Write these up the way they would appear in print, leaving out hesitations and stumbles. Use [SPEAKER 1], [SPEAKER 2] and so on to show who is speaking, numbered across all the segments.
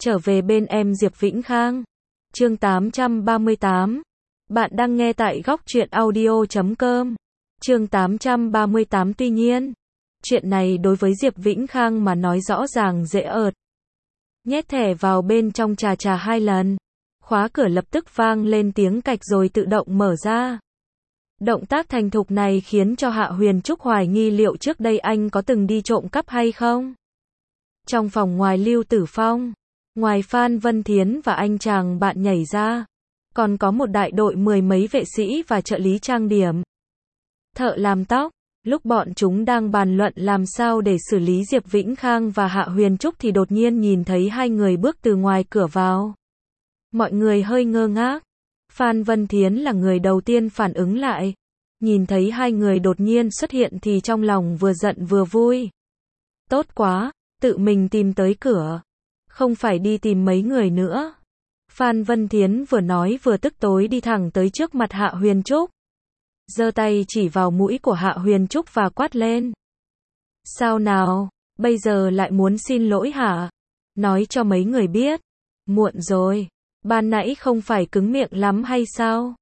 [SPEAKER 1] Trở về bên em Diệp Vĩnh Khang. Chương 838. Bạn đang nghe tại góc truyện audio.com. Chương 838. Tuy nhiên, chuyện này đối với Diệp Vĩnh Khang mà nói rõ ràng dễ ợt. Nhét thẻ vào bên trong chà 2 lần. Khóa cửa lập tức vang lên tiếng cạch rồi tự động mở ra. Động tác thành thục này khiến cho Hạ Huyền Trúc hoài nghi liệu trước đây anh có từng đi trộm cắp hay không. Trong phòng ngoài Lưu Tử Phong, ngoài Phan Vân Thiến và anh chàng bạn nhảy ra, còn có một đại đội 10 mấy vệ sĩ và trợ lý trang điểm, thợ làm tóc. Lúc bọn chúng đang bàn luận làm sao để xử lý Diệp Vĩnh Khang và Hạ Huyền Trúc thì đột nhiên nhìn thấy hai người bước từ ngoài cửa vào. Mọi người hơi ngơ ngác. Phan Vân Thiến là người đầu tiên phản ứng lại. Nhìn thấy hai người đột nhiên xuất hiện thì trong lòng vừa giận vừa vui. Tốt quá, tự mình tìm tới cửa. Không phải đi tìm mấy người nữa. Phan Vân Thiến vừa nói vừa tức tối đi thẳng tới trước mặt Hạ Huyền Trúc. Giơ tay chỉ vào mũi của Hạ Huyền Trúc và quát lên. Sao nào, bây giờ lại muốn xin lỗi hả? Nói cho mấy người biết. Muộn rồi. Ban nãy không phải cứng miệng lắm hay sao?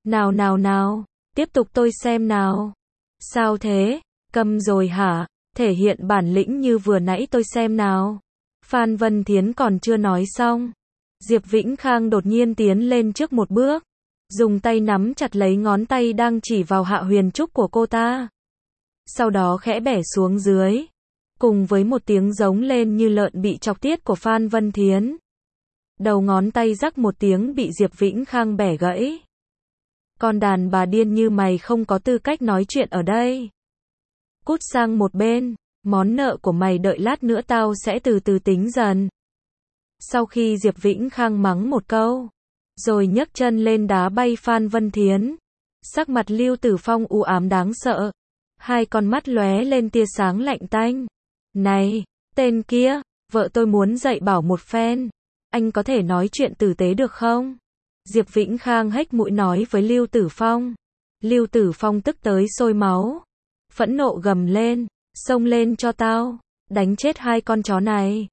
[SPEAKER 1] Nào, tiếp tục tôi xem nào. Sao thế? Câm rồi hả? Thể hiện bản lĩnh như vừa nãy tôi xem nào. Phan Vân Thiến còn chưa nói xong. Diệp Vĩnh Khang đột nhiên tiến lên trước một bước. Dùng tay nắm chặt lấy ngón tay đang chỉ vào Hạ Huyền Trúc của cô ta. Sau đó khẽ bẻ xuống dưới. Cùng với một tiếng giống lên như lợn bị chọc tiết của Phan Vân Thiến. Đầu ngón tay rắc một tiếng bị Diệp Vĩnh Khang bẻ gãy. Con đàn bà điên như mày không có tư cách nói chuyện ở đây. Cút sang một bên, món nợ của mày đợi lát nữa tao sẽ từ từ tính dần. Sau khi Diệp Vĩnh Khang mắng một câu, rồi nhấc chân lên đá bay Phan Vân Thiến. Sắc mặt Lưu Tử Phong u ám đáng sợ. Hai con mắt lóe lên tia sáng lạnh tanh. Này, tên kia, vợ tôi muốn dạy bảo một phen. Anh có thể nói chuyện tử tế được không? Diệp Vĩnh Khang hếch mũi nói với Lưu Tử Phong. Lưu Tử Phong tức tới sôi máu. Phẫn nộ gầm lên. Xông lên cho tao. Đánh chết hai con chó này.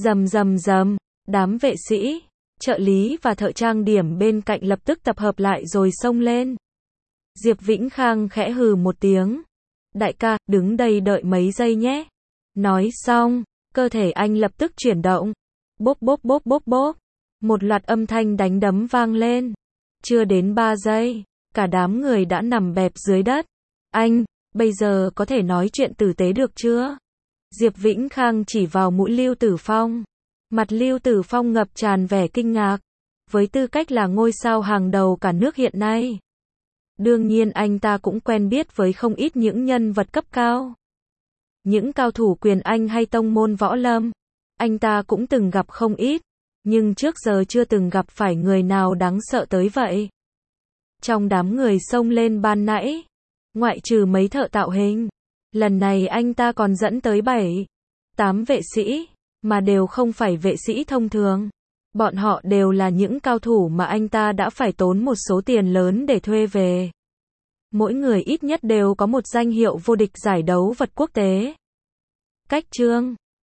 [SPEAKER 1] Rầm. Đám vệ sĩ, trợ lý và thợ trang điểm bên cạnh lập tức tập hợp lại rồi xông lên. Diệp Vĩnh Khang khẽ hừ một tiếng. Đại ca, đứng đây đợi mấy giây nhé. Nói xong, cơ thể anh lập tức chuyển động. Bốp. Một loạt âm thanh đánh đấm vang lên. Chưa đến 3 giây, cả đám người đã nằm bẹp dưới đất. Anh, bây giờ có thể nói chuyện tử tế được chưa? Diệp Vĩnh Khang chỉ vào mũi Lưu Tử Phong. Mặt Lưu Tử Phong ngập tràn vẻ kinh ngạc. Với tư cách là ngôi sao hàng đầu cả nước hiện nay, đương nhiên anh ta cũng quen biết với không ít những nhân vật cấp cao. Những cao thủ quyền Anh hay tông môn võ lâm, anh ta cũng từng gặp không ít, nhưng trước giờ chưa từng gặp phải người nào đáng sợ tới vậy. Trong đám người xông lên ban nãy, ngoại trừ mấy thợ tạo hình, lần này anh ta còn dẫn tới 7-8 vệ sĩ, mà đều không phải vệ sĩ thông thường. Bọn họ đều là những cao thủ mà anh ta đã phải tốn một số tiền lớn để thuê về. Mỗi người ít nhất đều có một danh hiệu vô địch giải đấu vật quốc tế. Cách chương